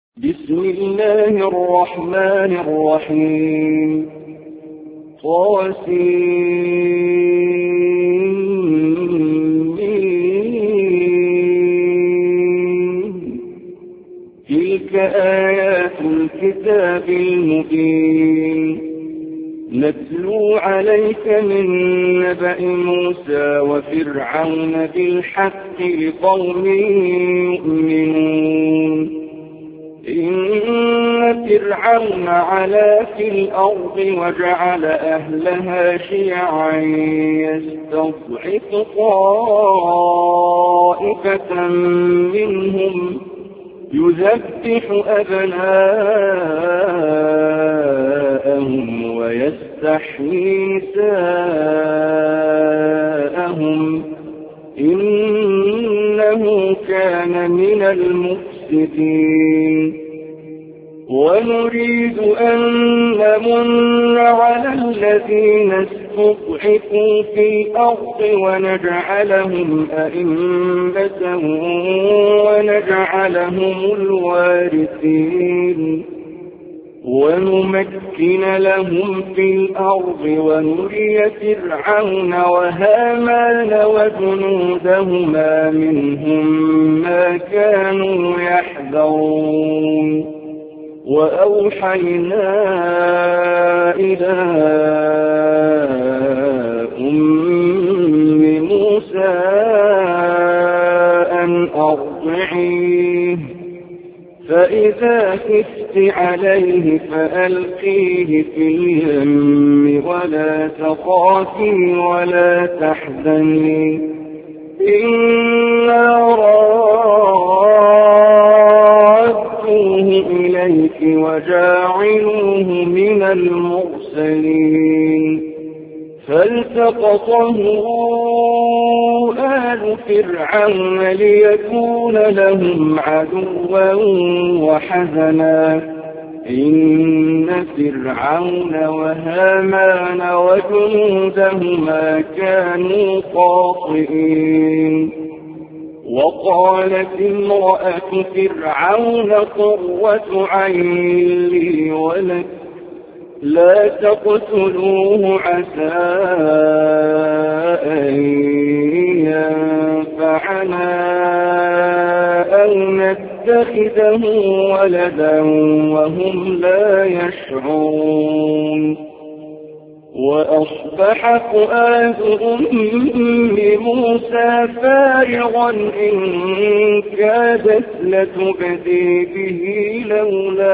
بسم الله الرحمن الرحيم تلك آيات الكتاب المبين نتلو عليك من نبأ موسى وفرعون بالحق لقوم يؤمنون إن فرعون علا في الأرض وجعل أهلها شيعا يستضعف طائفة منهم يذبح أبناءهم ويستحيي نساءهم إنه كان من المفسدين ونريد أن نمن على الذين استضعفوا في الأرض ونجعلهم أئمة ونجعلهم الوارثين ونمكن لهم في الأرض ونري فرعون وهامان وجنودهما منهم ما كانوا يحذرون وأوحينا إلى أم موسى أن أرضعيه فإذا خفت عليه فألقيه في اليم ولا تخافي ولا تحزني إنا رادوه إليك وجاعلوه من المرسلين فالتقطه آل فرعون ليكون لهم عدوا وحزنا إن فرعون وهامان وجنودهما كانوا خاطئين وقالت امرأة فرعون قرة عين لي ولك لا تقتلوه عسى أن ينفعنا أو نتخذه ولدا وهم لا يشعرون وأصبح فؤاد أم موسى فارغا إن كادت لتبدي به لولا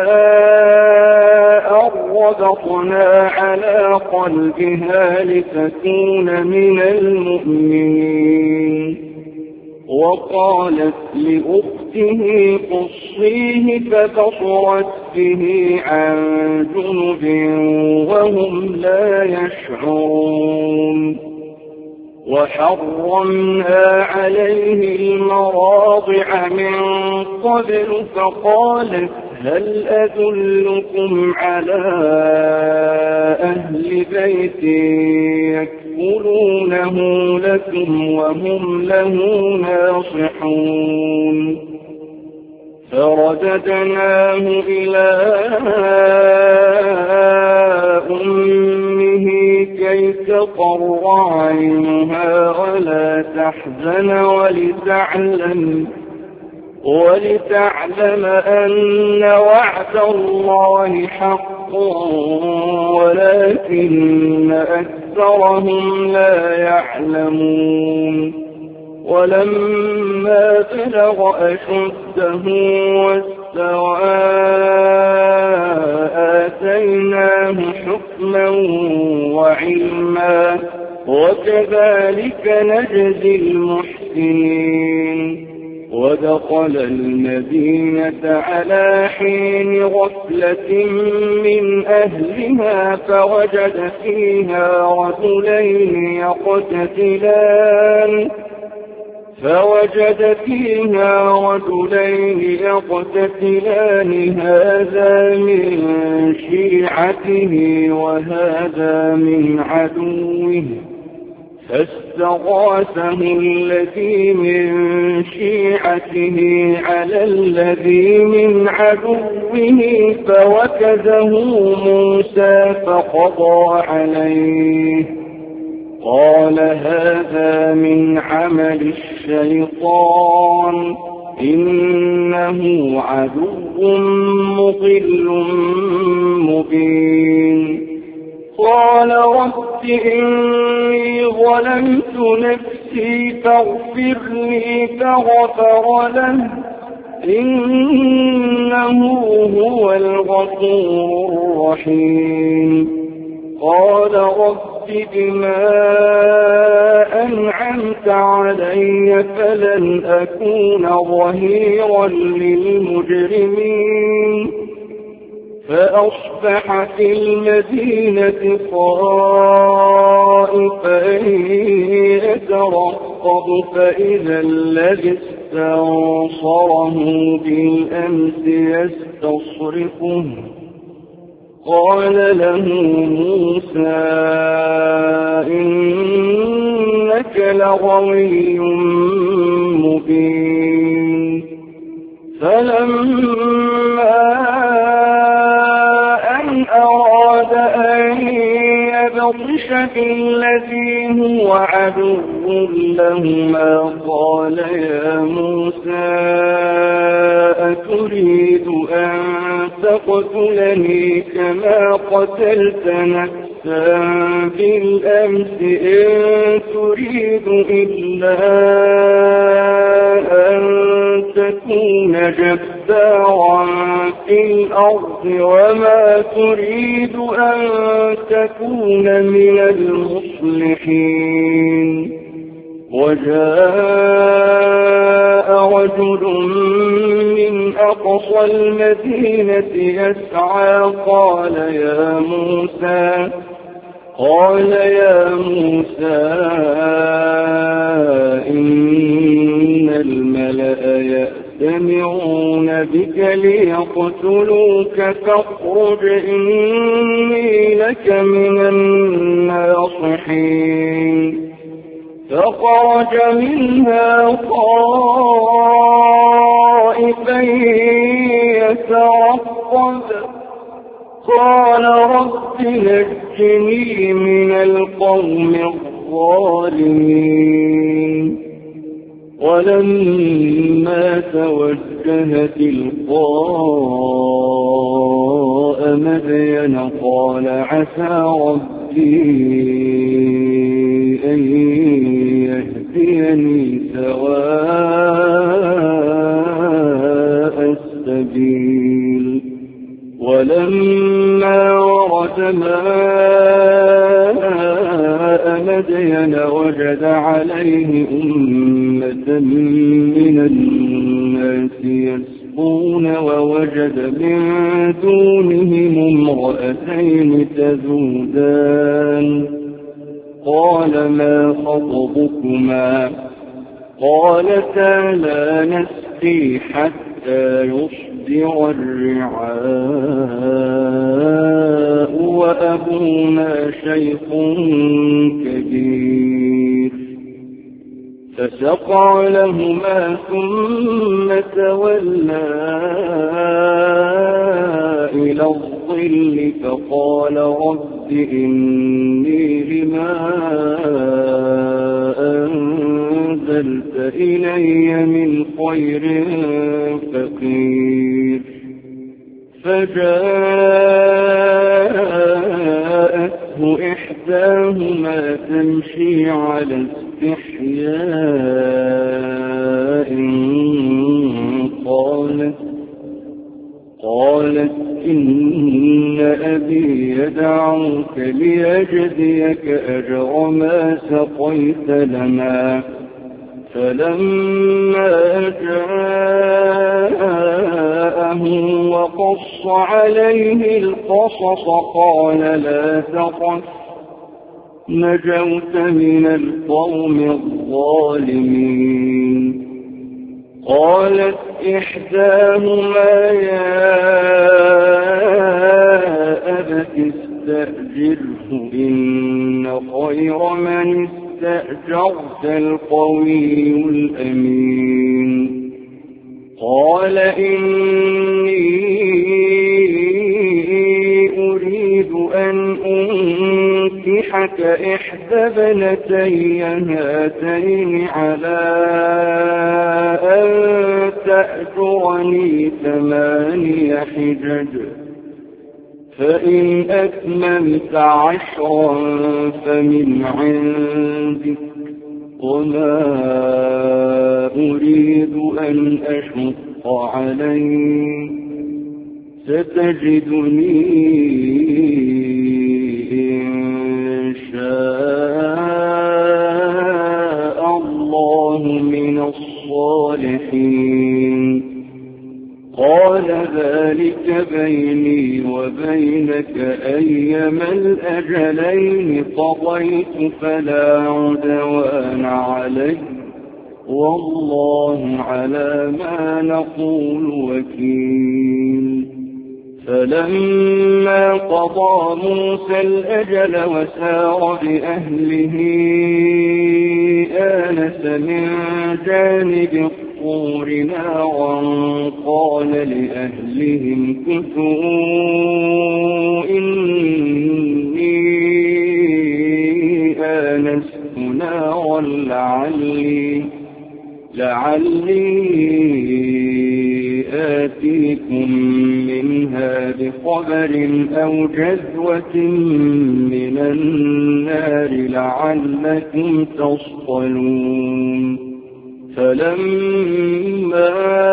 أربطنا على قلبها لتكون من المؤمنين وقالت لأخته قصيه فبصرت به عن جنب وهم لا يشعرون وحرمنا عليه المراضع من قبل فقالت هل أدلكم على أهل بيت يكفلونه لكم وهم له ناصحون فرددناه إلى أمه كي تقر عينها ولا تحزن ولتعلم أن وعد الله حق ولكن أكثرهم لا يعلمون ولما بلغ أشده واستوى آتيناه حكما وعلما وكذلك نجزي المحسنين ودخل المدينة على حين غفلة من أهلها فوجد فيها رجلين يقتتلان هذا من شيعته وهذا من عدوه فاستغاثه الذي من شيعته على الذي من عدوه فوكزه موسى فقضى عليه. قال هذا من عمل الشيطان إنه عدو مضل مبين. قال رب إني ظلمت نفسي فاغفر لي فغفر له إنه هو الغفور الرحيم. قال رب بما أنعمت علي فلن أكون ظهيرا للمجرمين. فأصبح في المدينة خائفا يترقب فإذا الذي استنصره بالأمس يستصرخه. قال له موسى إنك لغوي مبين. فلما أن أراد أن يبطش بالذي هو عدو لهما قال يا موسى أتريد أن تقتلني كما قتلت نفسا بالأمس إن تريد إلا أن تكون جبارا في الأرض وما تريد أن تكون من المصلحين. وجاء رجل من أقصى المدينة يسعى قال يا موسى إن الملأ يأتمرون بك ليقتلوك فاخرج إني لك من الناصحين. فخرج منها خائفا يترقب قال رب نجني من القوم الظالمين. ولما توجه تلقاء مدين قال عسى ربي أن يهديني سواء السبيل. ولما ورد ماء مدين وجد عليه أمة من الناس يسقون ووجد من دونهم امرأتين تذودان. قال ما خطبكما؟ قالتا لا نسقي حتى يصدر الرعاء وأبونا شيخ كبير. فسقى لهما ثم تولى إلى الظل فقال رب إني لما أنزلت إلي من خير فقير. فجاءته إحداهما تمشي على استحياء قالت إن أبي يدعوك ليجزيك أجر ما سقيت لنا. فلما جاءه وقص عليه القصص قال لا تخف نجوت من القوم الظالمين. قالت إحداهما يا أبت استأجره إن خير من استأجرت القوي الأمين. قال إني أريد أن أنكحك إحدى ابنتي هاتين على أن تأجرني 8 حجج، فإن أتممت 10 فمن عندك، وما أريد أن أشق عليك، ستجدني إن شاء الله من الصالحين. قال ذلك بيني وبينك أيما الأجلين قضيت فلا عدوان علي، والله على ما نقول وكيل. فلما قضى موسى الأجل وسار بأهله آنس من جانب الطور نارا قال لأهلهم كثوا إني آنست نارا لعلي آتيكم منها بخبر أو جذوة من النار لعلكم تصطلون. فلما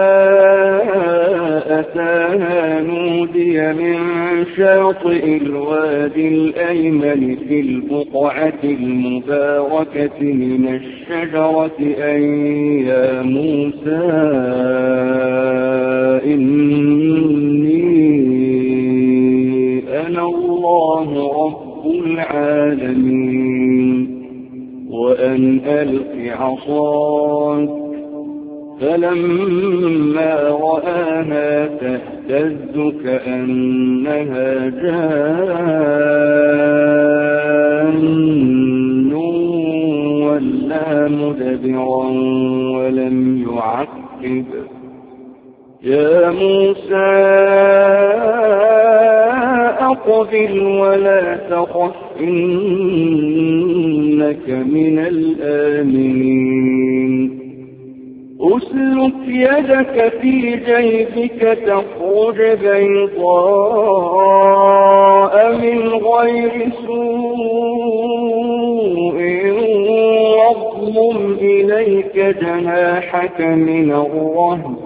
أتاها نودي من شاطئ الوادي الأيمن في البقعة المباركة من الشجرة أن يا موسى إني أنا الله رب العالمين، وأن ألق عصاك. فلما رآها تهتز كأنها جان ولا مدبرا ولم يعقب. يا موسى أقبل ولا تخف إنك من الآمنين. أسلك يدك في جيبك تخرج بيضاء من غير سوء واضمم إليك جناحك من الرهب،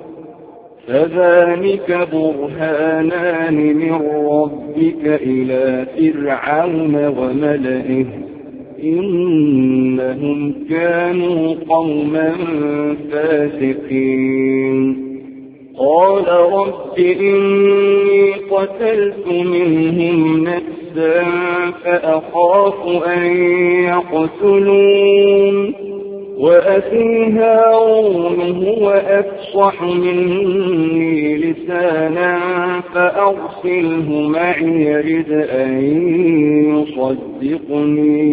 فذلك برهانان من ربك إلى فرعون وملئه إنهم كانوا قوما فاسقين. قال رب إني قتلت منهم نفسا فأخاف أن يقتلون، وأخي هارون هو أفصح مني لسانا فأرسله معي يرد أن يصدقني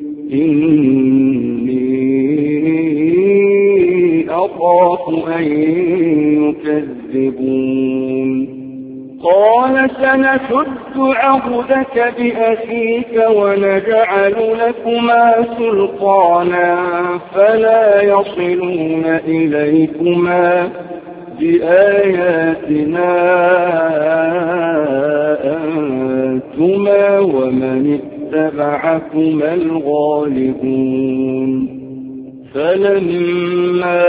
إني أخاف أن يكذبون. قال سنشد عضدك بأخيك ونجعل لكما سلطانا فلا يصلون إليكما بآياتنا أنتما ومن اتبعكما الغالبون. فلما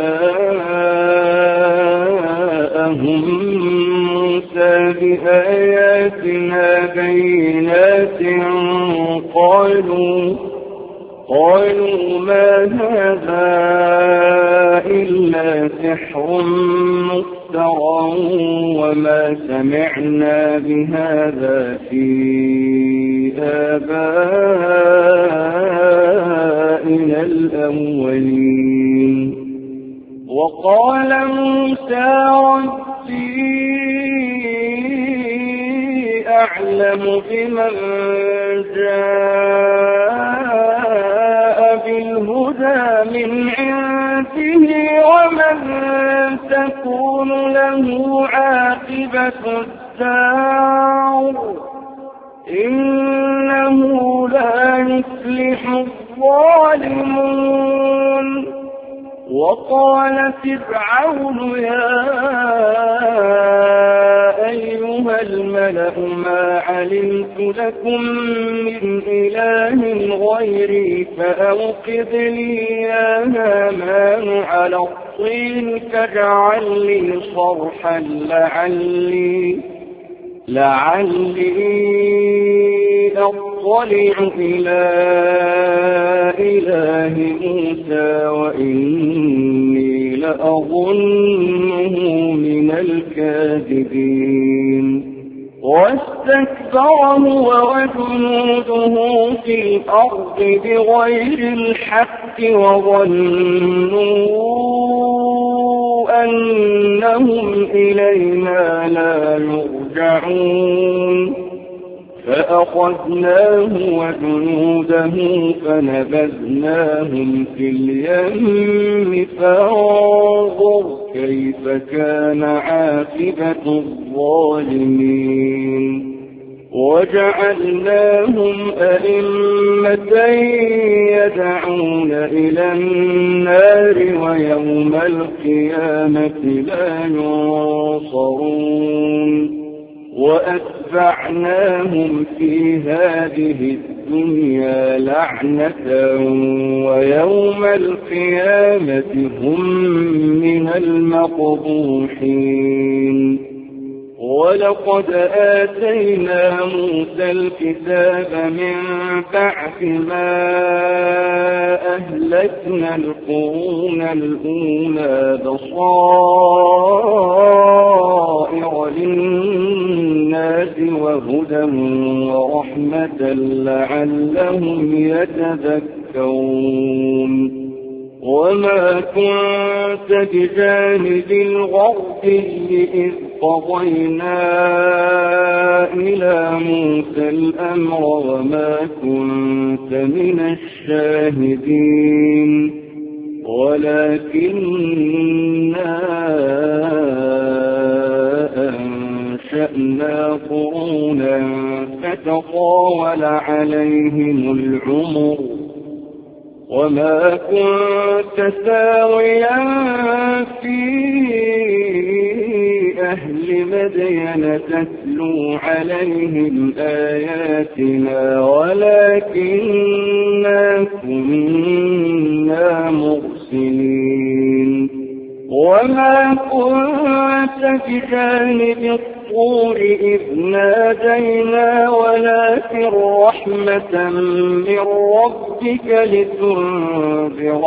جاءهم موسى بآياتنا بينات قالوا ما هذا إلا سحر مفترى وما سمعنا بهذا في آبائنا الأولين. وقال موسى ربي أعلم بمن جاء من عنده ومن تكون له عاقبة الدار إنه لا يفلح الظالمون. وقال فرعون يا أيها الملأ ما علمت لكم من إله غيري فأوقد لي يا هامان على الطين فاجعل لي صرحا لعلي أطلع إلى إله موسى وإني لأظنه من الكاذبين. واستكبر هو وجنوده في الأرض بغير الحق وظنوا أنهم إلينا لا يرجعون فأخذناه وجنوده فنبذناهم في اليم فانظر كيف كان عاقبة الظالمين. وجعلناهم أئمة يدعون إلى النار ويوم القيامة لا ينصرون. وأتبعناهم في هذه الدنيا لعنة ويوم القيامة هم من المقبوحين. ولقد آتينا موسى الكتاب من بعد ما أهلكنا القرون الأولى بصائر للناس وهدى ورحمة لعلهم يتذكرون. وما كنت بجانب الغربي إذ قضينا إلى موسى الأمر وما كنت من الشاهدين ولكننا أنشأنا قرونا فتطاول عليهم العمر وما كنت ساويا في أهل مدين تتلو عليهم آياتنا ولكننا كنا مرسلين. وما كنت بجانب الطور إذ نادينا ولكن رحمة من ربك لتنذر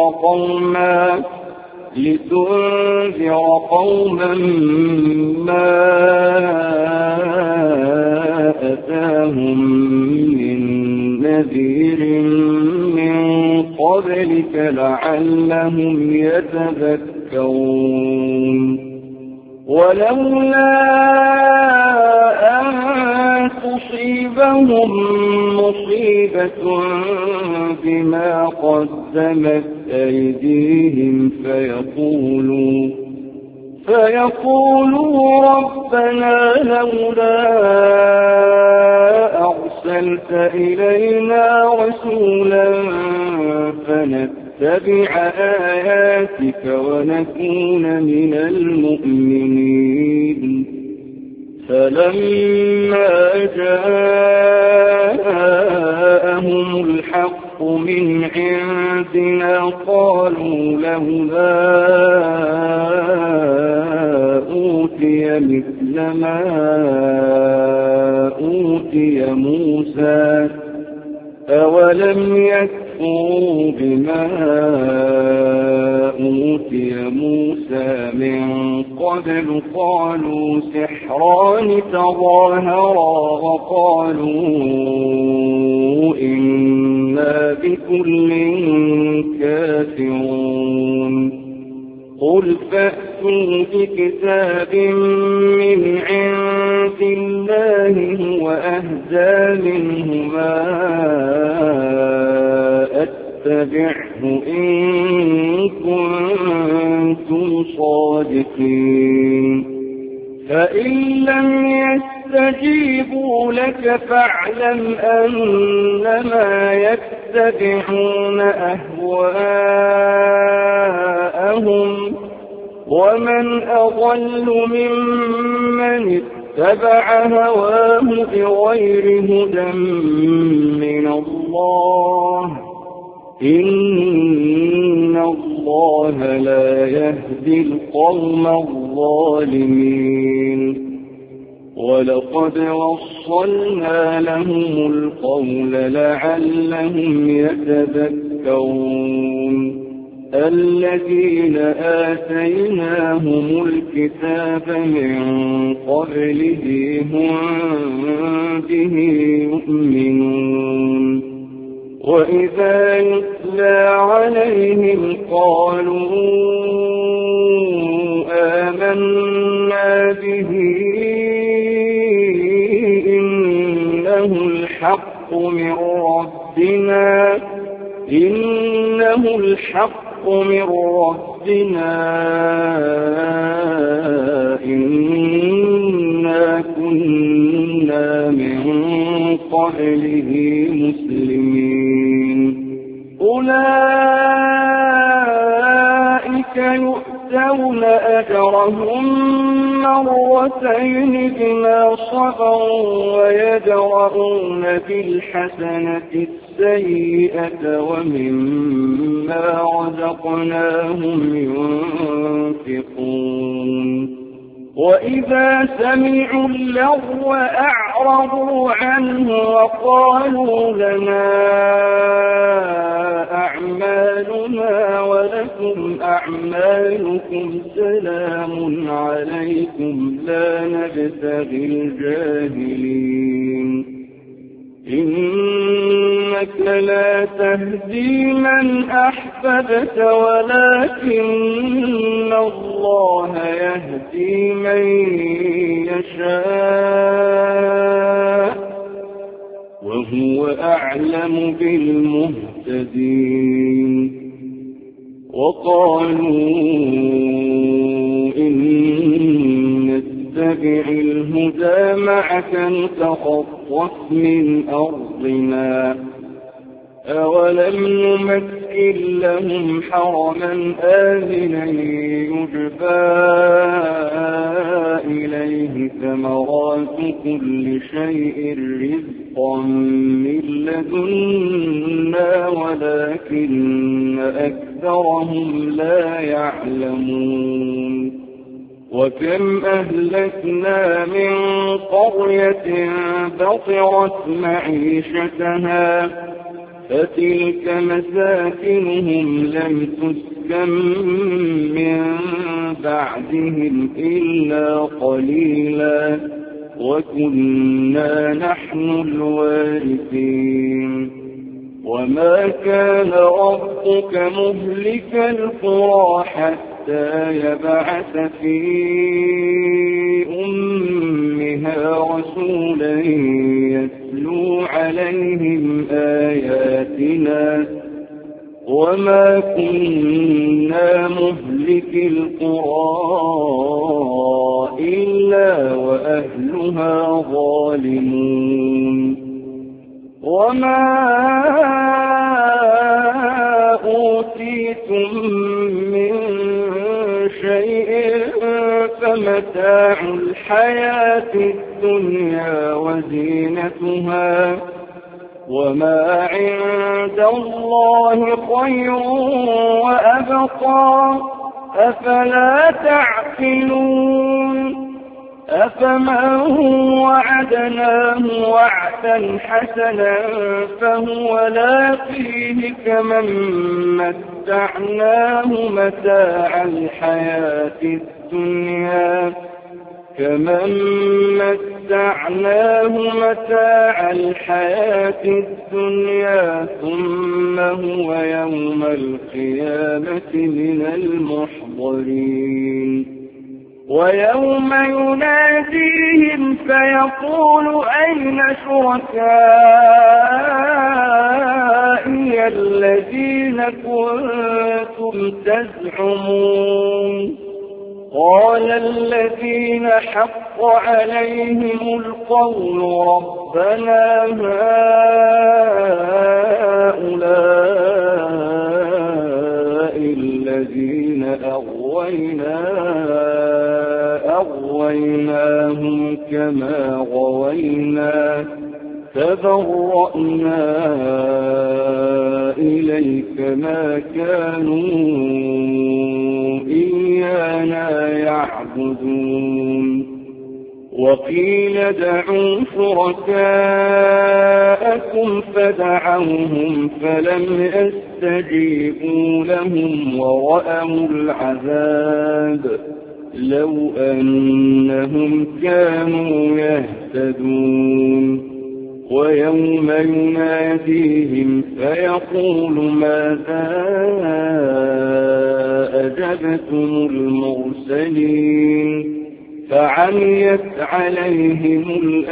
قوما ما أتاهم من نذير من قبلك لعلهم يتذكرون. ولولا أن تصيبهم مصيبة بما قدمت أيديهم فيقولوا ربنا لولا أرسلت إلينا رسولا فنتبع آياتك ونكون من المؤمنين. فلما جاءهم الحق من عندنا قالوا لولا أوتي مثل ما أوتي موسى أولم يكفروا بما أوتي موسى من قبل قالوا سحران تظاهرا وقالوا إنا بكل كافرون. قل فأتوا بكتاب من عند الله هو أهدى منهما أتبعه إن كنتم صادقين فإن لم يستجيبوا لك فاعلم أنما يتبعون أهواءهم ومن أضل ممن اتبع هواه بغير هدى من الله إن الله لا يهدي القوم الظالمين ولقد وصلنا لهم القول لعلهم يتذكرون الذين آتيناهم الكتاب من قبله هم به يؤمنون وإذا يتلى عليهم قالوا آمنا به إنه الحق من ربنا إنا كنا من قبله مسلمين أولئك يؤتون أجرهم مرتين بما صبروا ويدرؤون بالحسنة السيئة ومما رزقناهم ينفقون وإذا سمعوا اللغو أعرضوا عنه وقالوا لنا أعمالنا ولكم أعمالكم سلام عليكم لا نبتغي الجاهلين إنك لا تهدي من أحببت ولكن الله يهدي من يشاء وهو أعلم بالمهتدين وقالوا إن نتبع الهدى معك نتخطف من أرضنا أولم نمكن لهم حرما آمنا يجبى إليه ثمرات كل شيء رزقا من لدنا ولكن أكثرهم لا يعلمون وكم أهلكنا من قرية بطرت معيشتها فتلك مساكنهم لم تسكن من بعدهم إلا قليلا وكنا نحن الوارثين وما كان ربك مهلك القرى حتى يبعث في أمها رسولا يتلو عليهم آياتنا وما كنا مهلك القرى إلا وأهلها ظالمون وما أوتيتم من شيء فمتاع الحياة الدنيا وزينتها وما عند الله خير وأبقى أفلا تعقلون أفمن وعدناه وعدا حسنا فهو لاقيه كمن متعناه متاع الحياة الدنيا ثم هو يوم القيامة من المحضرين ويوم يناديهم فيقول أين شركائي أروني الذين كنتم تزعمون قال الذين حق عليهم القول ربنا هؤلاء الذين أغويناهم كما غوينا تبرأنا إليك ما كانوا إيانا يعبدون وقيل ادعوا شركاءكم فدعوهم فلم يستجيبوا لهم ورأوا العذاب لو أنهم كانوا يهتدون ويوم يناديهم فيقول ماذا أجبتم المرسلين فعميت عليهم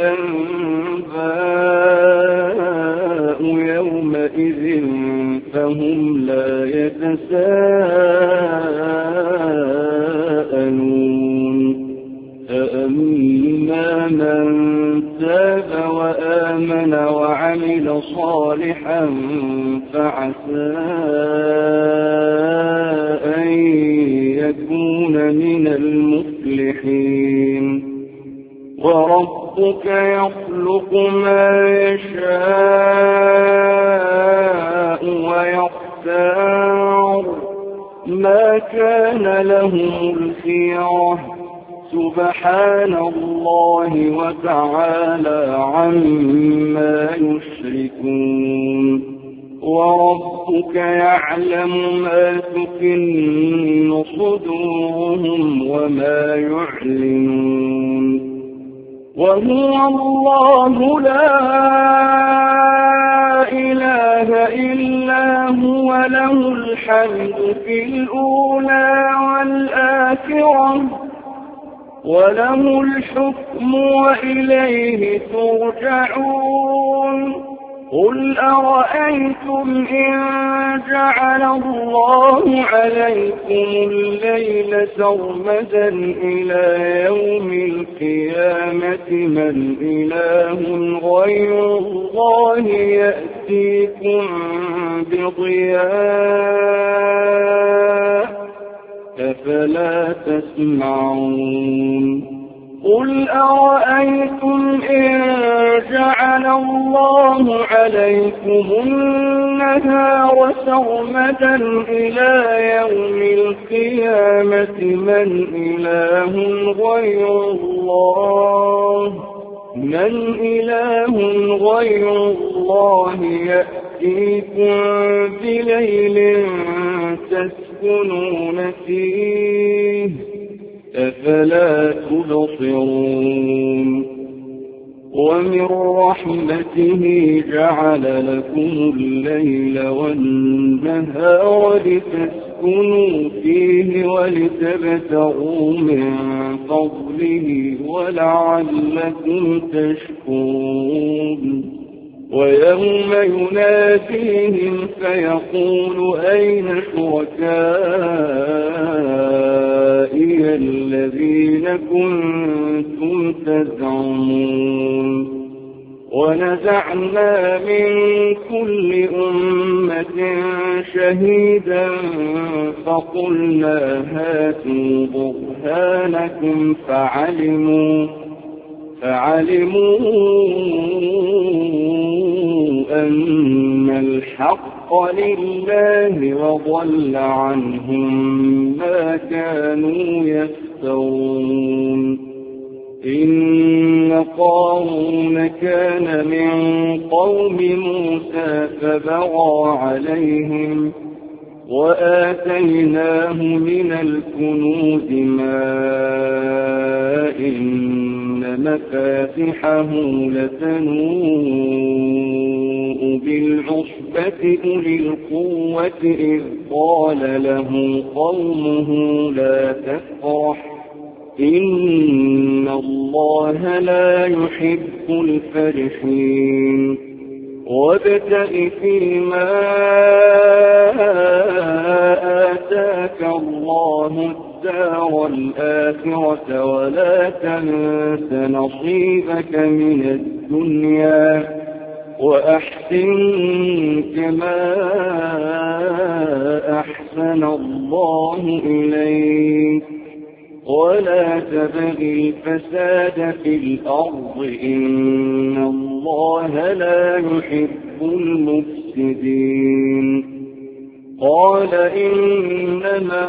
الأنباء يومئذ فهم لا يتساءلون فأما من تاب وآمن وعمل صالحا فعسى أن يكون من المفلحين وربك يخلق ما يشاء ويختار ما كان لهم الخيرة سبحان الله وتعالى عما يشركون وربك يعلم ما تكن صدورهم وما يعلنون وهو الله لا إله إلا هو له الحمد في الأولى والآخرة وله الحكم وإليه ترجعون قل أرأيتم إن جعل الله عليكم الليل سرمدا إلى يوم القيامة من إله غير الله يأتيكم بضياء أفلا تسمعون قل أرأيتم إن جعل الله عليكم النهار سرمدا إلى يوم القيامة من إله غير الله يأتيكم بليل تسكنون فيه أفلا تبصرون ومن رحمته جعل لكم الليل والنهار لتسكنوا فيه ولتبتغوا من فضله ولعلكم تشكرون ويوم يناديهم فيقول أين شركائي الذين كنتم تزعمون ونزعنا من كل أمة شهيدا فقلنا هاتوا برهانكم فعلموا أن الحق لله وضل عنهم ما كانوا يفترون إن قارون كان من قوم موسى فبغى عليهم وآتيناه من الكنوز ما إن مفاتحه لتنوء بالعصبة أولي القوة إذ قال له قومه لا تفرح إن الله لا يحب الفرحين وابتغ فيما آتاك الله الدار الآخرة ولا تنس نصيبك من الدنيا وأحسن كما أحسن الله إليك ولا تبغ الفساد في الأرض إن الله لا يحب المفسدين قال إنما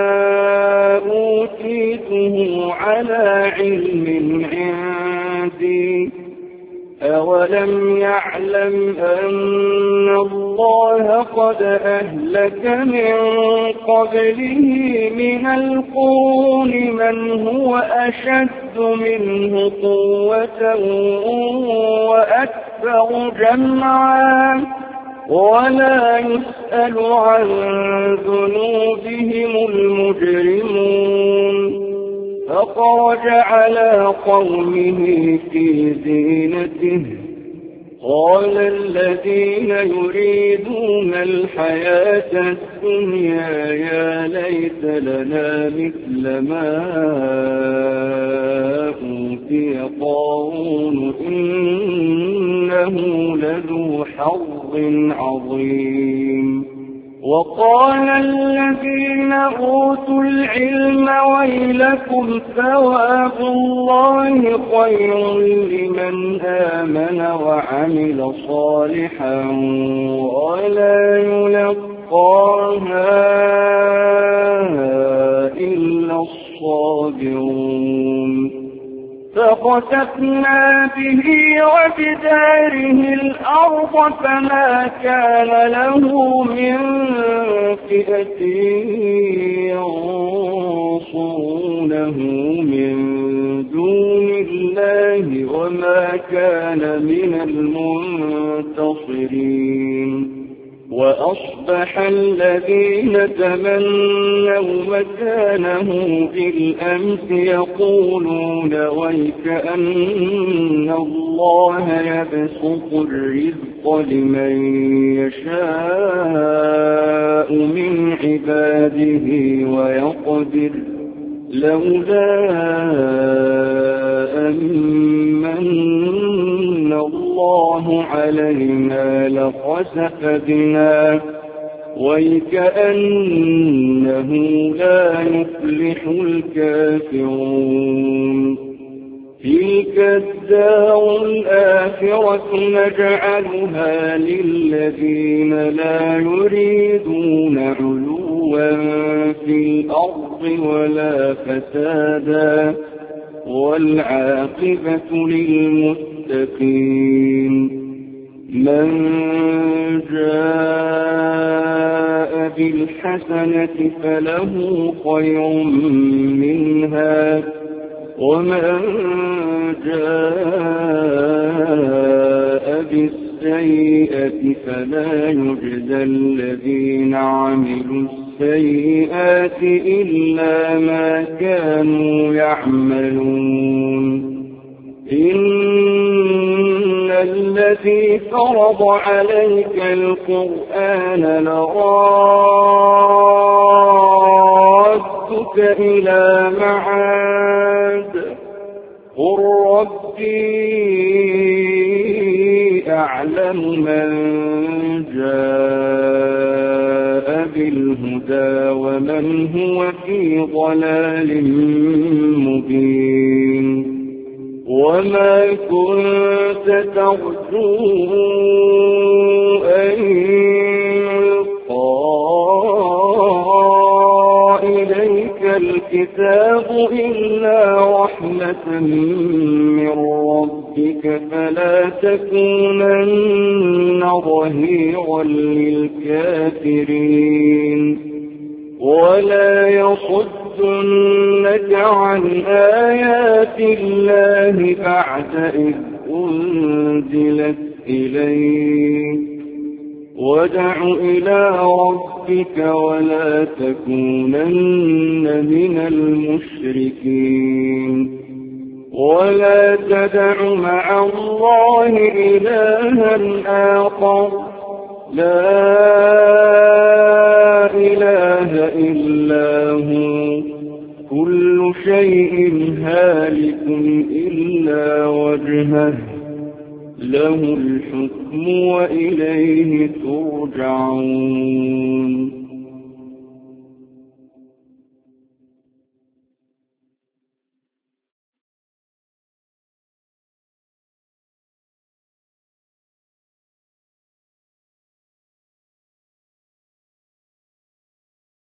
أوتيته على علم عندي أولم يعلم أن الله قد أهلك من قبله من القرون من هو أشد منه قوة وأكثر جمعا ولا يسأل عن ذنوبهم المجرمون فخرج على قومه في زينته قال الذين يريدون الحياة الدنيا يا ليت لنا مثل ما أوتي قارون إنه لذو حظ عظيم وقال الذين أوتوا العلم ويلكم ثواب الله خير لمن آمن وعمل صالحا ولا يلقاها إلا الصابرون فخسفنا به وبداره الأرض فما كان له من فئة ينصرونه من دون الله وما كان من المنتصرين وأصبح الذين تمنوا مكانه بالأمس يقولون ويكأن الله يبسط الرزق لمن يشاء من عباده ويقدر لولا أمن الله علينا لخسف بنا ويكأنه لا يفلح الكافرون تلك الدار الآخرة نجعلها للذين لا يريدون علوا في الأرض ولا فسادا والعاقبة للمتقين من جاء بالحسنة فله خير منها ومن جاء بالسيئة فلا يجزى الذين عملوا السيئات إلا ما كانوا يعملون إن الذي فرض عليك القرآن لرادك إلى معاد قل ربي أعلم من جاء بالهدى ومن هو في ضلال مبين وما كنت ترجو أن يلقى إليك الكتاب إلا رحمة من ربك فلا تكونن ظهيرا للكافرين ولا يصدنك عن آيات الله بعد إذ أنزلت إليك وادع إلى ربك ولا تكونن من المشركين ولا تدع مع الله إلها آخر لا إله إلا هو كل شيء هالك إلا وجهه له الحكم وإليه ترجعون